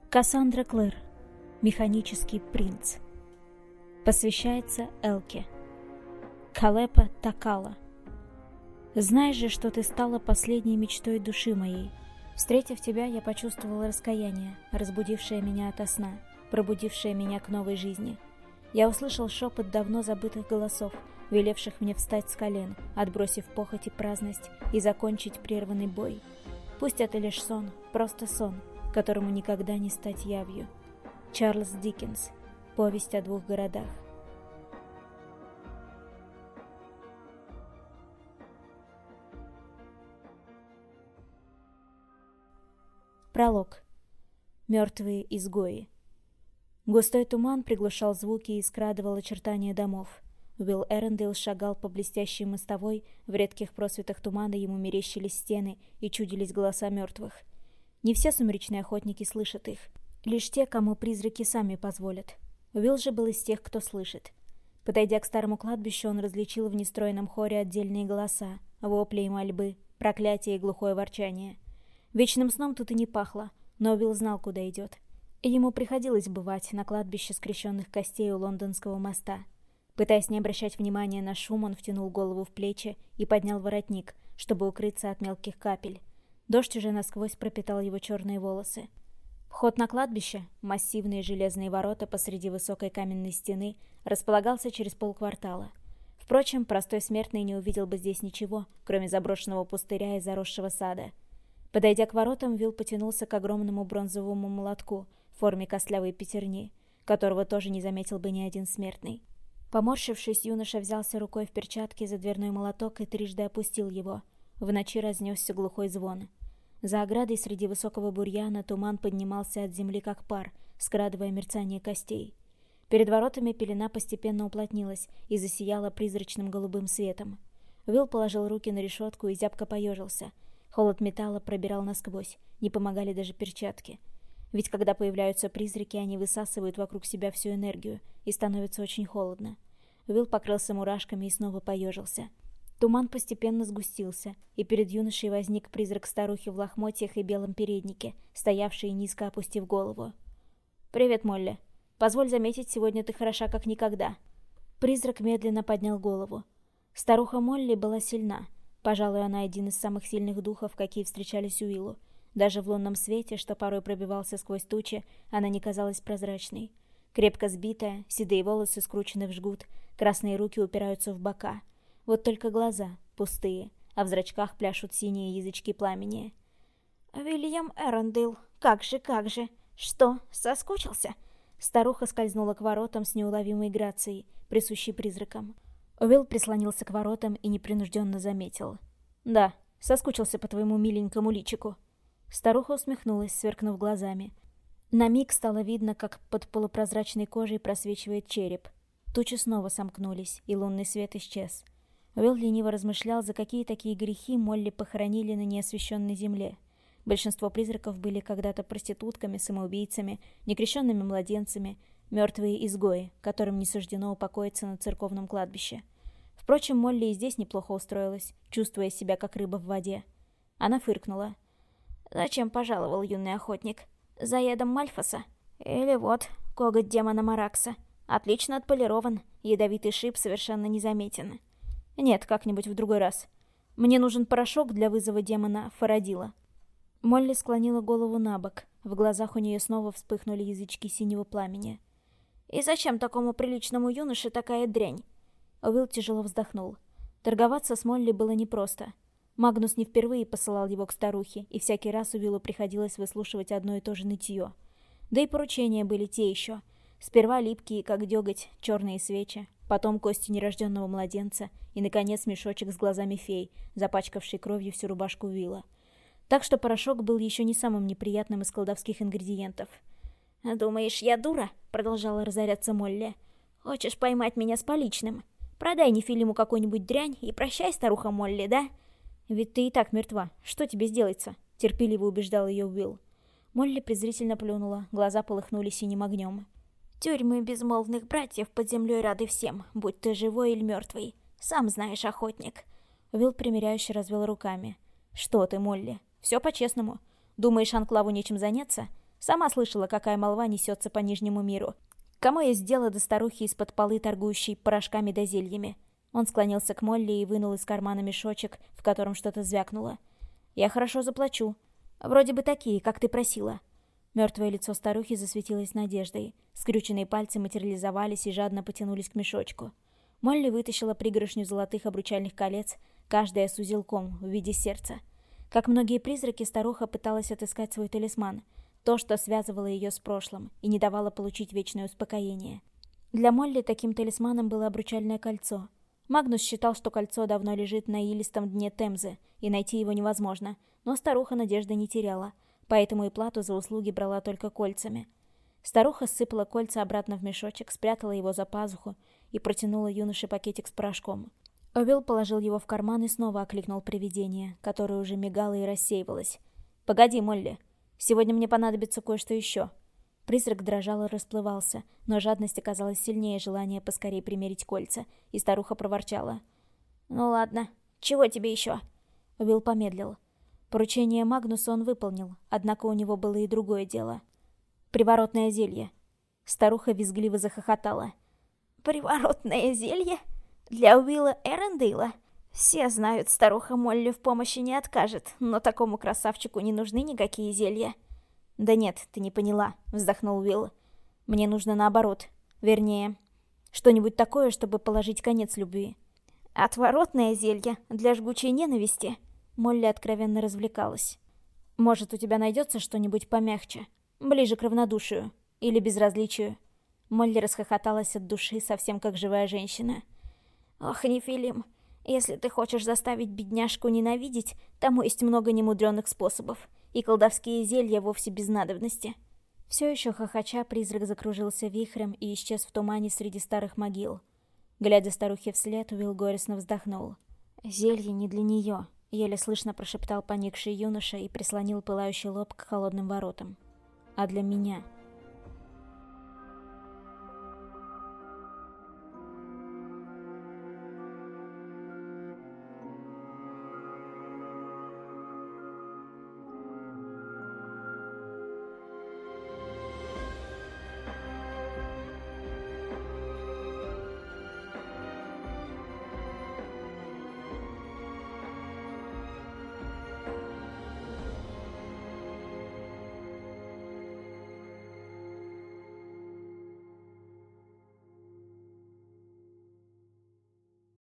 Кассандра Клэр. Механический принц. Посвящается Элке. Калепа Такала. Знаешь же, что ты стала последней мечтой души моей. Встретив тебя, я почувствовала раскаяние, разбудившее меня ото сна, пробудившее меня к новой жизни. Я услышал шепот давно забытых голосов, велевших мне встать с колен, отбросив похоть и праздность, и закончить прерванный бой. Пусть это лишь сон, просто сон, которому никогда не стать явью. Чарльз Диккенс. Повесть о двух городах. Пролог. Мертвые изгои. Густой туман приглушал звуки и скрадывал очертания домов. Уилл Эрендейл шагал по блестящей мостовой, в редких просветах тумана ему мерещились стены и чудились голоса мертвых. Не все сумеречные охотники слышат их, лишь те, кому призраки сами позволят. Уилл же был из тех, кто слышит. Подойдя к старому кладбищу, он различил в нестройном хоре отдельные голоса, вопли и мольбы, проклятия и глухое ворчание. Вечным сном тут и не пахло, но Уилл знал, куда идет. И ему приходилось бывать на кладбище скрещенных костей у Лондонского моста. Пытаясь не обращать внимания на шум, он втянул голову в плечи и поднял воротник, чтобы укрыться от мелких капель. Дождь уже насквозь пропитал его черные волосы. Вход на кладбище, массивные железные ворота посреди высокой каменной стены, располагался через полквартала. Впрочем, простой смертный не увидел бы здесь ничего, кроме заброшенного пустыря и заросшего сада. Подойдя к воротам, Уилл потянулся к огромному бронзовому молотку в форме костлявой пятерни, которого тоже не заметил бы ни один смертный. Поморщившись, юноша взялся рукой в перчатке за дверной молоток и трижды опустил его. В ночи разнесся глухой звон. За оградой среди высокого бурьяна туман поднимался от земли как пар, скрадывая мерцание костей. Перед воротами пелена постепенно уплотнилась и засияла призрачным голубым светом. Уилл положил руки на решетку и зябко поежился. Холод металла пробирал насквозь, не помогали даже перчатки. Ведь когда появляются призраки, они высасывают вокруг себя всю энергию, и становится очень холодно. Уилл покрылся мурашками и снова поежился. Туман постепенно сгустился, и перед юношей возник призрак старухи в лохмотьях и белом переднике, стоявший низко опустив голову. «Привет, Молли. Позволь заметить, сегодня ты хороша как никогда». Призрак медленно поднял голову. Старуха Молли была сильна. Пожалуй, она один из самых сильных духов, какие встречались Уиллу. Даже в лунном свете, что порой пробивался сквозь тучи, она не казалась прозрачной. Крепко сбитая, седые волосы скручены в жгут, красные руки упираются в бока. Вот только глаза пустые, а в зрачках пляшут синие язычки пламени. «Уильям Эрендейл, как же, как же! Что, соскучился?» Старуха скользнула к воротам с неуловимой грацией, присущей призракам. Уилл прислонился к воротам и непринужденно заметил. «Да, соскучился по твоему миленькому личику». Старуха усмехнулась, сверкнув глазами. На миг стало видно, как под полупрозрачной кожей просвечивает череп. Тучи снова сомкнулись, и лунный свет исчез. Уилл лениво размышлял, за какие такие грехи Молли похоронили на неосвещенной земле. Большинство призраков были когда-то проститутками, самоубийцами, некрещенными младенцами, мертвые изгои, которым не суждено упокоиться на церковном кладбище. Впрочем, Молли и здесь неплохо устроилась, чувствуя себя как рыба в воде. Она фыркнула. «Зачем пожаловал юный охотник? За ядом Мальфоса? Или вот, коготь демона Маракса. Отлично отполирован, ядовитый шип совершенно незаметен. Нет, как-нибудь в другой раз. Мне нужен порошок для вызова демона Фарадила». Молли склонила голову на бок. В глазах у нее снова вспыхнули язычки синего пламени. «И зачем такому приличному юноше такая дрянь?» Уилл тяжело вздохнул. Торговаться с Молли было непросто. Магнус не впервые посылал его к старухе, и всякий раз Уиллу приходилось выслушивать одно и то же нытье. Да и поручения были те еще. Сперва липкие, как деготь, черные свечи, потом кости нерожденного младенца и, наконец, мешочек с глазами фей, запачкавший кровью всю рубашку Уилла. Так что порошок был еще не самым неприятным из колдовских ингредиентов. «Думаешь, я дура?» — продолжала разоряться Молли. «Хочешь поймать меня с поличным? Продай Нефилиму какую-нибудь дрянь и прощай, старуха Молли, да?» «Ведь ты и так мертва. Что тебе сделается?» — терпеливо убеждал ее Уилл. Молли презрительно плюнула, глаза полыхнули синим огнем. «Тюрьмы безмолвных братьев под землей рады всем, будь ты живой или мертвый. Сам знаешь, охотник». Уилл примиряюще развел руками. «Что ты, Молли? Все по-честному. Думаешь, Анклаву нечем заняться? Сама слышала, какая молва несется по Нижнему миру. Кому есть дело до старухи из-под полы, торгующей порошками да зельями? Он склонился к Молли и вынул из кармана мешочек, в котором что-то звякнуло. «Я хорошо заплачу. Вроде бы такие, как ты просила». Мертвое лицо старухи засветилось надеждой. Скрюченные пальцы материализовались и жадно потянулись к мешочку. Молли вытащила пригоршню золотых обручальных колец, каждая с узелком в виде сердца. Как многие призраки, старуха пыталась отыскать свой талисман, то, что связывало ее с прошлым и не давало получить вечное успокоение. Для Молли таким талисманом было обручальное кольцо. Магнус считал, что кольцо давно лежит на илистом дне Темзы, и найти его невозможно, но старуха надежды не теряла, поэтому и плату за услуги брала только кольцами. Старуха сыпала кольца обратно в мешочек, спрятала его за пазуху и протянула юноше пакетик с порошком. Уилл положил его в карман и снова окликнул привидение, которое уже мигало и рассеивалось. «Погоди, Молли, сегодня мне понадобится кое-что еще». Призрак дрожал и расплывался, но жадность оказалась сильнее желания поскорее примерить кольца, и старуха проворчала. «Ну ладно, чего тебе еще?» Уилл помедлил. Поручение Магнуса он выполнил, однако у него было и другое дело. «Приворотное зелье». Старуха визгливо захохотала. «Приворотное зелье? Для Уилла Эрендейла? Все знают, старуха Молли в помощи не откажет, но такому красавчику не нужны никакие зелья». «Да нет, ты не поняла», — вздохнул Уилл. «Мне нужно наоборот. Вернее, что-нибудь такое, чтобы положить конец любви». «Отворотное зелье для жгучей ненависти?» Молли откровенно развлекалась. «Может, у тебя найдется что-нибудь помягче? Ближе к равнодушию? Или безразличию?» Молли расхохоталась от души, совсем как живая женщина. «Ох, Нефилим, если ты хочешь заставить бедняжку ненавидеть, тому есть много немудрёных способов, и колдовские зелья вовсе без надобности». Все еще хохоча, призрак закружился вихрем и исчез в тумане среди старых могил. Глядя старухе вслед, Уилл горестно вздохнул. «Зелье не для нее», — еле слышно прошептал поникший юноша и прислонил пылающий лоб к холодным воротам. «А для меня».